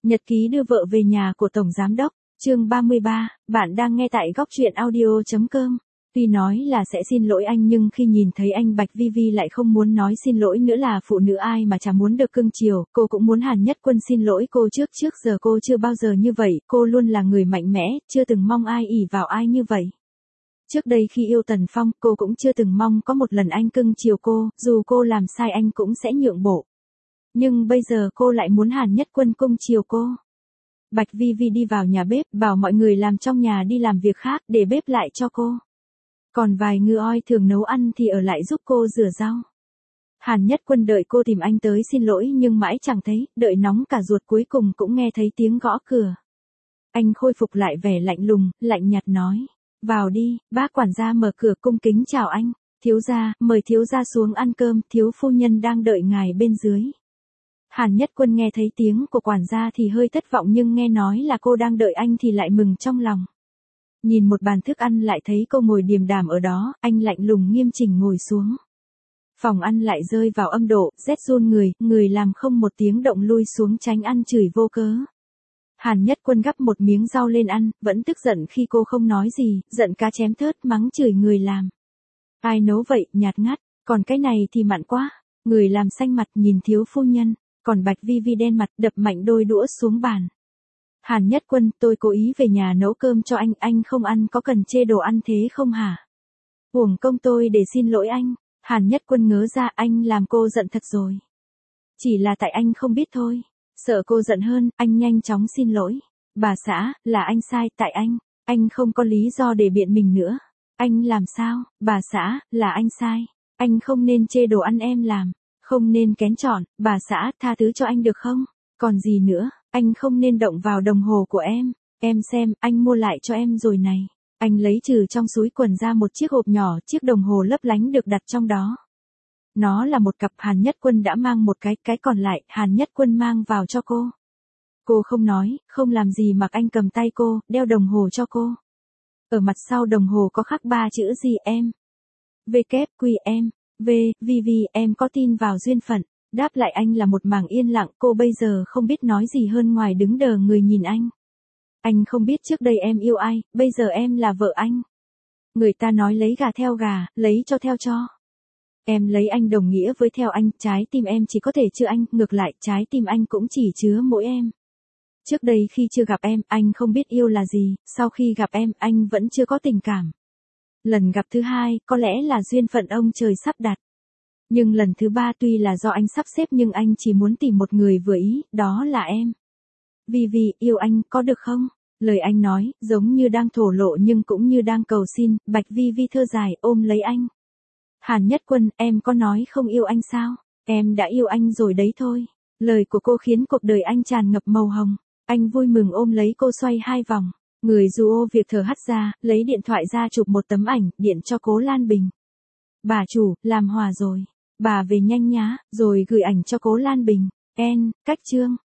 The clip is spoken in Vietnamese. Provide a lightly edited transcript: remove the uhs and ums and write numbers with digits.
Nhật ký đưa vợ về nhà của Tổng Giám đốc, chương 33, bạn đang nghe tại góc truyện audio.com. Tuy nói là sẽ xin lỗi anh nhưng khi nhìn thấy anh Bạch Vi Vi lại không muốn nói xin lỗi nữa, là phụ nữ ai mà chả muốn được cưng chiều, cô cũng muốn Hàn Nhất Quân xin lỗi cô trước giờ cô chưa bao giờ như vậy, cô luôn là người mạnh mẽ, chưa từng mong ai ỷ vào ai như vậy. Trước đây khi yêu Tần Phong, cô cũng chưa từng mong có một lần anh cưng chiều cô, dù cô làm sai anh cũng sẽ nhượng bộ. Nhưng bây giờ cô lại muốn Hàn Nhất Quân cưng chiều cô. Bạch Vi Vi đi vào nhà bếp, bảo mọi người làm trong nhà đi làm việc khác, để bếp lại cho cô. Còn vài ngư oi thường nấu ăn thì ở lại giúp cô rửa rau. Hàn Nhất Quân đợi cô tìm anh tới xin lỗi nhưng mãi chẳng thấy, đợi nóng cả ruột cuối cùng cũng nghe thấy tiếng gõ cửa. Anh khôi phục lại vẻ lạnh lùng, lạnh nhạt nói. Vào đi, bác quản gia mở cửa cung kính chào anh. Thiếu gia, mời thiếu gia xuống ăn cơm, thiếu phu nhân đang đợi ngài bên dưới. Hàn Nhất Quân nghe thấy tiếng của quản gia thì hơi thất vọng, nhưng nghe nói là cô đang đợi anh thì lại mừng trong lòng. Nhìn một bàn thức ăn lại thấy cô ngồi điềm đạm ở đó, anh lạnh lùng nghiêm chỉnh ngồi xuống. Phòng ăn lại rơi vào âm độ, rét run người làm không một tiếng động lui xuống tránh ăn chửi vô cớ. Hàn Nhất Quân gắp một miếng rau lên ăn, vẫn tức giận khi cô không nói gì, giận cá chém thớt mắng chửi người làm. Ai nấu vậy, nhạt ngắt, còn cái này thì mặn quá. Người làm xanh mặt nhìn thiếu phu nhân, còn Bạch Vi Vi đen mặt đập mạnh đôi đũa xuống bàn. Hàn Nhất Quân, tôi cố ý về nhà nấu cơm cho anh không ăn, có cần chê đồ ăn thế không hả? Uổng công tôi để xin lỗi anh. Hàn Nhất Quân ngớ ra, anh làm cô giận thật rồi. Chỉ là tại anh không biết thôi. Sợ cô giận hơn, anh nhanh chóng xin lỗi. Bà xã, là anh sai, tại anh không có lý do để biện mình nữa. Anh làm sao? Bà xã, là anh sai. Anh không nên chê đồ ăn em làm, không nên kén chọn, bà xã, tha thứ cho anh được không? Còn gì nữa, anh không nên động vào đồng hồ của em xem, anh mua lại cho em rồi này. Anh lấy trừ trong túi quần ra một chiếc hộp nhỏ, chiếc đồng hồ lấp lánh được đặt trong đó. Nó là một cặp, Hàn Nhất Quân đã mang một cái còn lại, Hàn Nhất Quân mang vào cho cô. Cô không nói, không làm gì mặc anh cầm tay cô, đeo đồng hồ cho cô. Ở mặt sau đồng hồ có khắc 3 chữ gì em? VQM, Vi Vi, em có tin vào duyên phận. Đáp lại anh là một mảng yên lặng, cô bây giờ không biết nói gì hơn ngoài đứng đờ người nhìn anh. Anh không biết trước đây em yêu ai, bây giờ em là vợ anh. Người ta nói lấy gà theo gà, lấy cho theo cho. Em lấy anh đồng nghĩa với theo anh, trái tim em chỉ có thể chứa anh, ngược lại trái tim anh cũng chỉ chứa mỗi em. Trước đây khi chưa gặp em, anh không biết yêu là gì, sau khi gặp em, anh vẫn chưa có tình cảm. Lần gặp thứ hai, có lẽ là duyên phận ông trời sắp đặt. Nhưng lần thứ ba tuy là do anh sắp xếp nhưng anh chỉ muốn tìm một người vừa ý, đó là em. Vi Vi, yêu anh, có được không? Lời anh nói, giống như đang thổ lộ nhưng cũng như đang cầu xin, Bạch Vi Vi thơ dài, ôm lấy anh. Hàn Nhất Quân, em có nói không yêu anh sao? Em đã yêu anh rồi đấy thôi. Lời của cô khiến cuộc đời anh tràn ngập màu hồng. Anh vui mừng ôm lấy cô xoay 2 vòng. Người dù ô việc thở hắt ra, lấy điện thoại ra chụp một tấm ảnh, điện cho Cố Lan Bình. Bà chủ, làm hòa rồi. Bà về nhanh nhá, rồi gửi ảnh cho Cố Lan Bình. Cách chương.